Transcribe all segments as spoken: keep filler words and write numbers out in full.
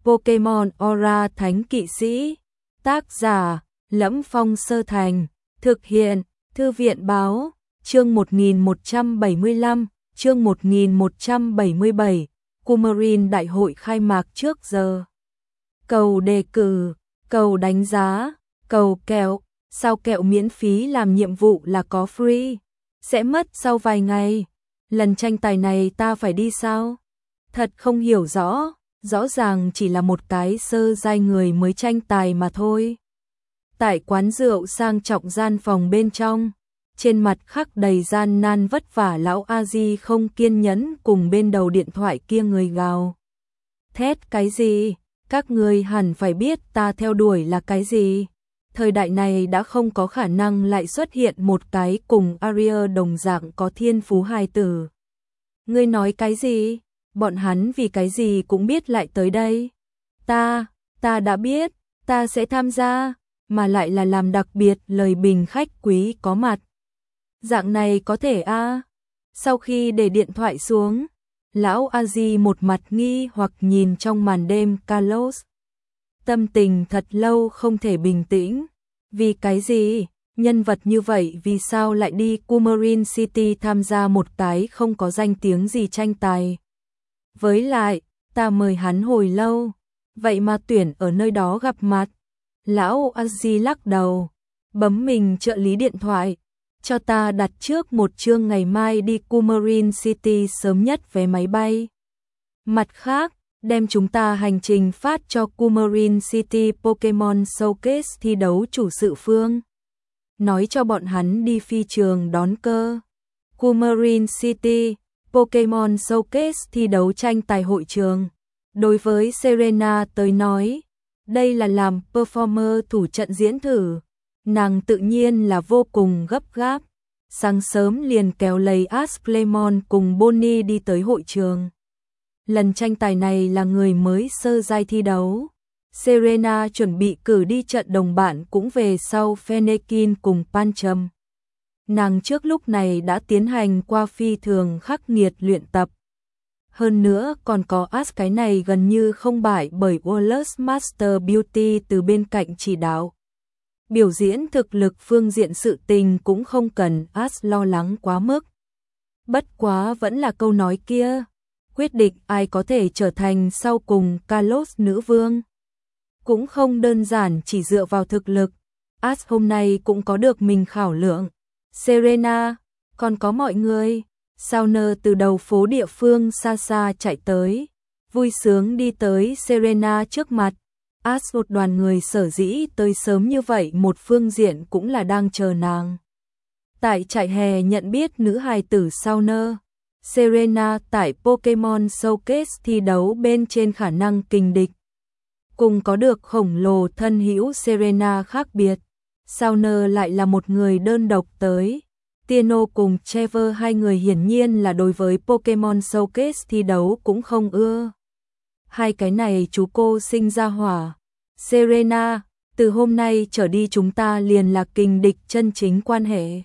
Pokémon Aura Thánh Kỵ Sĩ. Tác giả: Lẫm Phong Sơ Thành. Thực hiện: Thư viện báo. Chương một nghìn một trăm bảy mươi lăm, chương một nghìn một trăm bảy mươi bảy. Coumarin Đại hội khai mạc trước giờ. Cầu đề cử, cầu đánh giá, cầu kẹo. Sao kẹo miễn phí làm nhiệm vụ là có free? Sẽ mất sau vài ngày. Lần tranh tài này ta phải đi sao? Thật không hiểu rõ, rõ ràng chỉ là một cái sơ giai người mới tranh tài mà thôi. Tại quán rượu sang trọng gian phòng bên trong, trên mặt khắc đầy gian nan vất vả, lão A Di không kiên nhẫn cùng bên đầu điện thoại kia người gào. Thét cái gì? Các người hẳn phải biết ta theo đuổi là cái gì. Thời đại này đã không có khả năng lại xuất hiện một cái cùng Aria đồng dạng có thiên phú hài tử. Ngươi nói cái gì? Bọn hắn vì cái gì cũng biết lại tới đây. Ta, ta đã biết, ta sẽ tham gia, mà lại là làm đặc biệt lời bình khách quý có mặt. Dạng này có thể a? À? Sau khi để điện thoại xuống, lão A Di một mặt nghi hoặc nhìn trong màn đêm Carlos. Tâm tình thật lâu không thể bình tĩnh. Vì cái gì? Nhân vật như vậy vì sao lại đi Coumarin City tham gia một cái không có danh tiếng gì tranh tài? Với lại, ta mời hắn hồi lâu, vậy mà tuyển ở nơi đó gặp mặt. Lão A Di lắc đầu, bấm mình trợ lý điện thoại, cho ta đặt trước một chương ngày mai đi Coumarin City sớm nhất vé máy bay. Mặt khác, đem chúng ta hành trình phát cho Coumarin City Pokémon Showcase thi đấu chủ sự phương. Nói cho bọn hắn đi phi trường đón cơ. Coumarin City Pokémon Showcase thi đấu tranh tài hội trường. Đối với Serena tới nói, đây là làm performer thủ trận diễn thử. Nàng tự nhiên là vô cùng gấp gáp. Sáng sớm liền kéo lấy Asclemon cùng Bonnie đi tới hội trường. Lần tranh tài này là người mới sơ giai thi đấu. Serena chuẩn bị cử đi trận đồng bạn cũng về sau Fennekin cùng Pancham. Nàng trước lúc này đã tiến hành qua phi thường khắc nghiệt luyện tập. Hơn nữa còn có Ash cái này gần như không bại bởi Wallace Master Beauty từ bên cạnh chỉ đạo. Biểu diễn thực lực phương diện sự tình cũng không cần Ash lo lắng quá mức. Bất quá vẫn là câu nói kia, quyết định ai có thể trở thành sau cùng Carlos nữ vương. Cũng không đơn giản chỉ dựa vào thực lực, Ash hôm nay cũng có được mình khảo lượng. Serena, còn có mọi người. Sauner từ đầu phố địa phương xa xa chạy tới, vui sướng đi tới Serena trước mặt. Ash một đoàn người sở dĩ tới sớm như vậy một phương diện cũng là đang chờ nàng. Tại trại hè nhận biết nữ hài tử Sauner, Serena tại Pokémon Showcase thi đấu bên trên khả năng kình địch. Cùng có được khổng lồ thân hữu Serena khác biệt, Sauner lại là một người đơn độc tới. Tino cùng Trevor hai người hiển nhiên là đối với Pokémon Showcase thi đấu cũng không ưa. Hai cái này chú cô sinh ra hỏa. Serena, từ hôm nay trở đi chúng ta liền là kình địch chân chính quan hệ.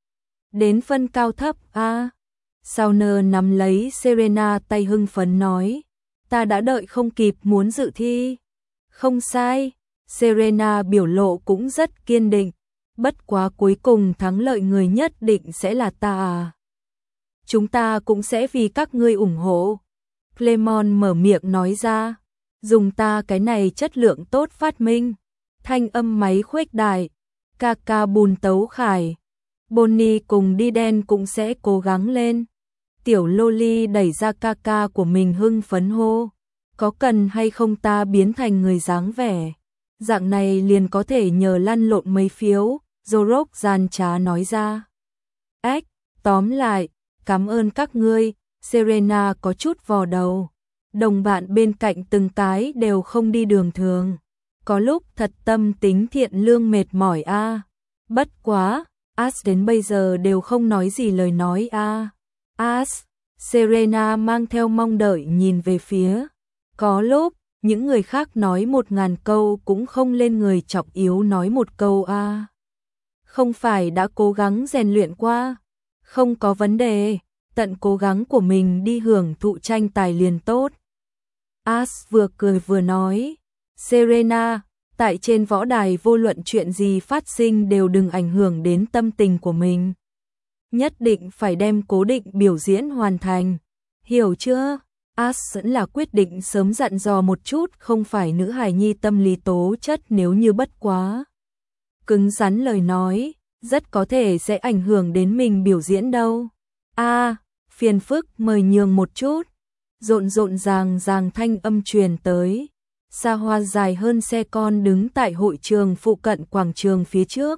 Đến phân cao thấp a. À? Sauner nắm lấy Serena tay hưng phấn nói, ta đã đợi không kịp muốn dự thi. Không sai, Serena biểu lộ cũng rất kiên định. Bất quá cuối cùng thắng lợi người nhất định sẽ là ta à. Chúng ta cũng sẽ vì các ngươi ủng hộ. Clemon mở miệng nói ra, dùng ta cái này chất lượng tốt phát minh. Thanh âm máy khuếch đại, Kaka bùn tấu khải. Bonnie cùng đi đen cũng sẽ cố gắng lên. Tiểu Loli đẩy ra Kaka của mình hưng phấn hô, có cần hay không ta biến thành người dáng vẻ. Dạng này liền có thể nhờ lăn lộn mấy phiếu. Zorok gian trá nói ra. Ếch, tóm lại, cảm ơn các ngươi. Serena có chút vò đầu. Đồng bạn bên cạnh từng cái đều không đi đường thường. Có lúc thật tâm tính thiện lương mệt mỏi a. À. Bất quá, Ash đến bây giờ đều không nói gì lời nói a. À. Ash, Serena mang theo mong đợi nhìn về phía. Có lúc, những người khác nói một ngàn câu cũng không lên người trọng yếu nói một câu a. À. Không phải đã cố gắng rèn luyện qua, không có vấn đề, tận cố gắng của mình đi hưởng thụ tranh tài liền tốt. Ash vừa cười vừa nói, Serena, tại trên võ đài vô luận chuyện gì phát sinh đều đừng ảnh hưởng đến tâm tình của mình. Nhất định phải đem cố định biểu diễn hoàn thành. Hiểu chưa? Ash vẫn là quyết định sớm dặn dò một chút, không phải nữ hài nhi tâm lý tố chất nếu như bất quá cứng rắn lời nói, rất có thể sẽ ảnh hưởng đến mình biểu diễn đâu. A, à, phiền phức, mời nhường một chút. Rộn rộn ràng ràng thanh âm truyền tới. Xa hoa dài hơn xe con đứng tại hội trường phụ cận quảng trường phía trước.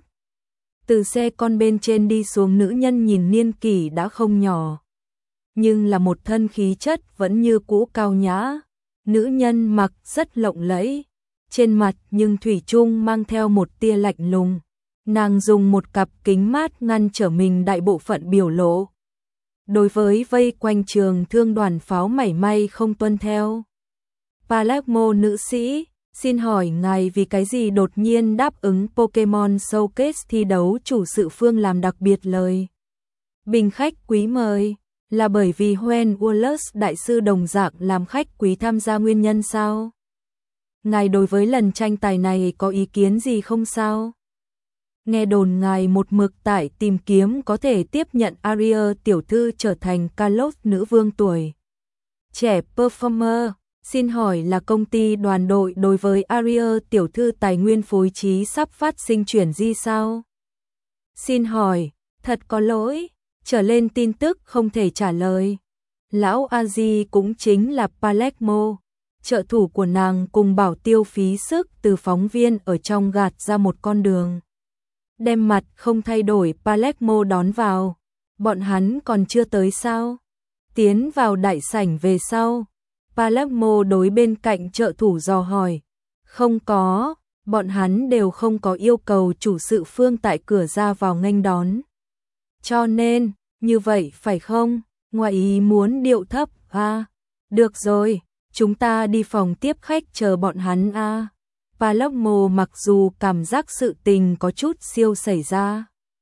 Từ xe con bên trên đi xuống nữ nhân nhìn niên kỷ đã không nhỏ, nhưng là một thân khí chất vẫn như cũ cao nhã. Nữ nhân mặc rất lộng lẫy, trên mặt nhưng thủy chung mang theo một tia lạnh lùng. Nàng dùng một cặp kính mát ngăn trở mình đại bộ phận biểu lộ. Đối với vây quanh trường thương đoàn pháo mảy may không tuân theo. Palermo nữ sĩ, xin hỏi ngài vì cái gì đột nhiên đáp ứng Pokemon Showcase thi đấu chủ sự Phương làm đặc biệt lời. Bình khách quý mời, là bởi vì Hoen Wallace đại sư đồng dạng làm khách quý tham gia nguyên nhân sao? Ngài đối với lần tranh tài này có ý kiến gì không sao? Nghe đồn ngài một mực tại tìm kiếm có thể tiếp nhận Aria tiểu thư trở thành Kalos nữ vương tuổi trẻ performer. Xin hỏi là công ty đoàn đội đối với Aria tiểu thư tài nguyên phối trí sắp phát sinh chuyển di sao? Xin hỏi, thật có lỗi, trở lên tin tức không thể trả lời. Lão Aji cũng chính là Palermo, trợ thủ của nàng cùng bảo tiêu phí sức từ phóng viên ở trong gạt ra một con đường. Đem mặt không thay đổi Palermo đón vào. Bọn hắn còn chưa tới sao? Tiến vào đại sảnh về sau. Palermo đối bên cạnh trợ thủ dò hỏi. Không có, bọn hắn đều không có yêu cầu chủ sự Phương tại cửa ra vào nghênh đón. Cho nên, như vậy phải không? Ngoài ý muốn điệu thấp, à? Được rồi, chúng ta đi phòng tiếp khách chờ bọn hắn à? Palermo mặc dù cảm giác sự tình có chút siêu xảy ra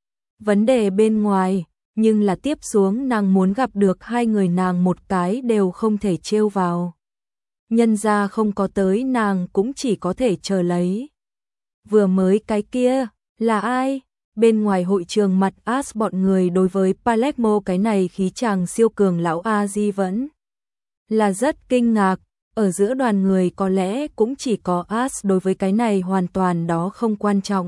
vấn đề bên ngoài, nhưng là tiếp xuống nàng muốn gặp được hai người nàng một cái đều không thể trêu vào. Nhân ra không có tới nàng cũng chỉ có thể chờ lấy. Vừa mới cái kia, là ai? Bên ngoài hội trường mặt Ash bọn người đối với Palermo cái này khí chàng siêu cường lão Aji vẫn là rất kinh ngạc. Ở giữa đoàn người có lẽ cũng chỉ có Ash đối với cái này hoàn toàn đó không quan trọng.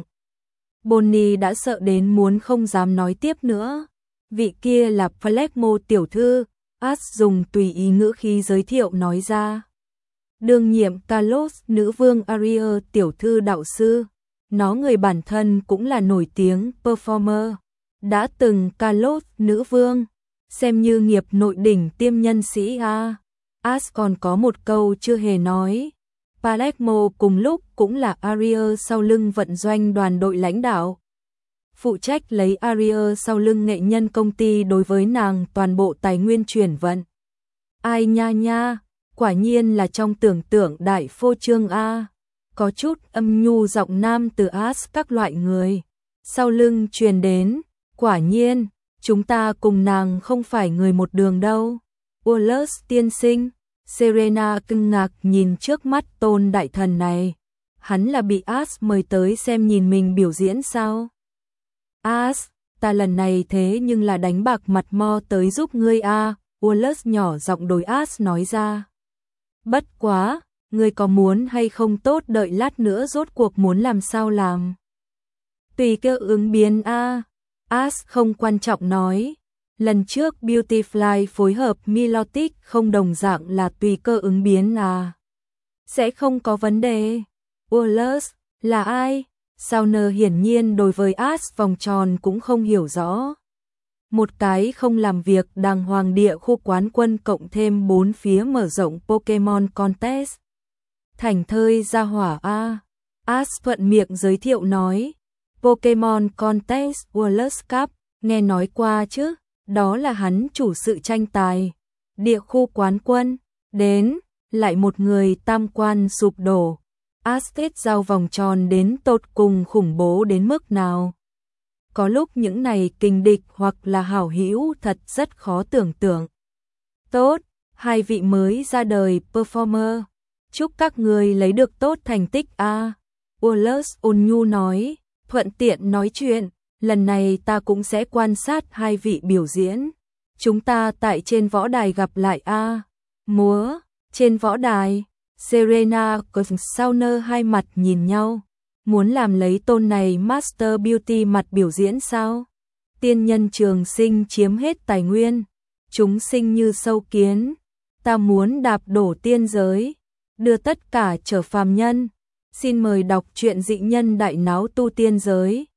Bonnie đã sợ đến muốn không dám nói tiếp nữa. Vị kia là Palermo tiểu thư, Ash dùng tùy ý ngữ khí giới thiệu nói ra. Đương nhiệm Kalos nữ vương Aria tiểu thư đạo sư, nó người bản thân cũng là nổi tiếng performer, đã từng Kalos nữ vương, xem như nghiệp nội đỉnh tiêm nhân sĩ a. Ash còn có một câu chưa hề nói. Palermo cùng lúc cũng là Aria sau lưng vận doanh đoàn đội lãnh đạo, phụ trách lấy Aria sau lưng nghệ nhân công ty đối với nàng toàn bộ tài nguyên chuyển vận. Ai nha nha, quả nhiên là trong tưởng tượng đại phô trương a. Có chút âm nhu giọng nam từ Ash các loại người sau lưng truyền đến, quả nhiên, chúng ta cùng nàng không phải người một đường đâu. Wallace tiên sinh. Serena kinh ngạc nhìn trước mắt tôn đại thần này. Hắn là bị Ash mời tới xem nhìn mình biểu diễn sao? Ash, ta lần này thế nhưng là đánh bạc mặt mo tới giúp ngươi a. Wallace nhỏ giọng đối Ash nói ra. Bất quá, ngươi có muốn hay không tốt đợi lát nữa rốt cuộc muốn làm sao làm? Tùy cơ ứng biến a. Ash không quan trọng nói. Lần trước Beautyfly phối hợp Milotic không đồng dạng là tùy cơ ứng biến à? Sẽ không có vấn đề. Wallace, là ai? Sauner hiển nhiên đối với Ash vòng tròn cũng không hiểu rõ. Một cái không làm việc đàng hoàng địa khu quán quân cộng thêm bốn phía mở rộng Pokemon Contest. Thành thơi ra hỏa a. Ash thuận miệng giới thiệu nói. Pokemon Contest Wallace Cup, nghe nói qua chứ? Đó là hắn chủ sự tranh tài. Địa khu quán quân, đến, lại một người tam quan sụp đổ. Aztec giao vòng tròn đến tột cùng khủng bố đến mức nào. Có lúc những này kình địch hoặc là hảo hữu thật rất khó tưởng tượng. Tốt, hai vị mới ra đời performer. Chúc các người lấy được tốt thành tích a. À. Wallace ôn nhu nói, thuận tiện nói chuyện, lần này ta cũng sẽ quan sát hai vị biểu diễn. Chúng ta tại trên võ đài gặp lại a. À. Múa, trên võ đài, Serena và Sauner hai mặt nhìn nhau. Muốn làm lấy tôn này Master Beauty mặt biểu diễn sao? Tiên nhân trường sinh chiếm hết tài nguyên, chúng sinh như sâu kiến, ta muốn đạp đổ tiên giới, đưa tất cả trở phàm nhân. Xin mời đọc truyện Dị Nhân Đại Náo Tu Tiên Giới.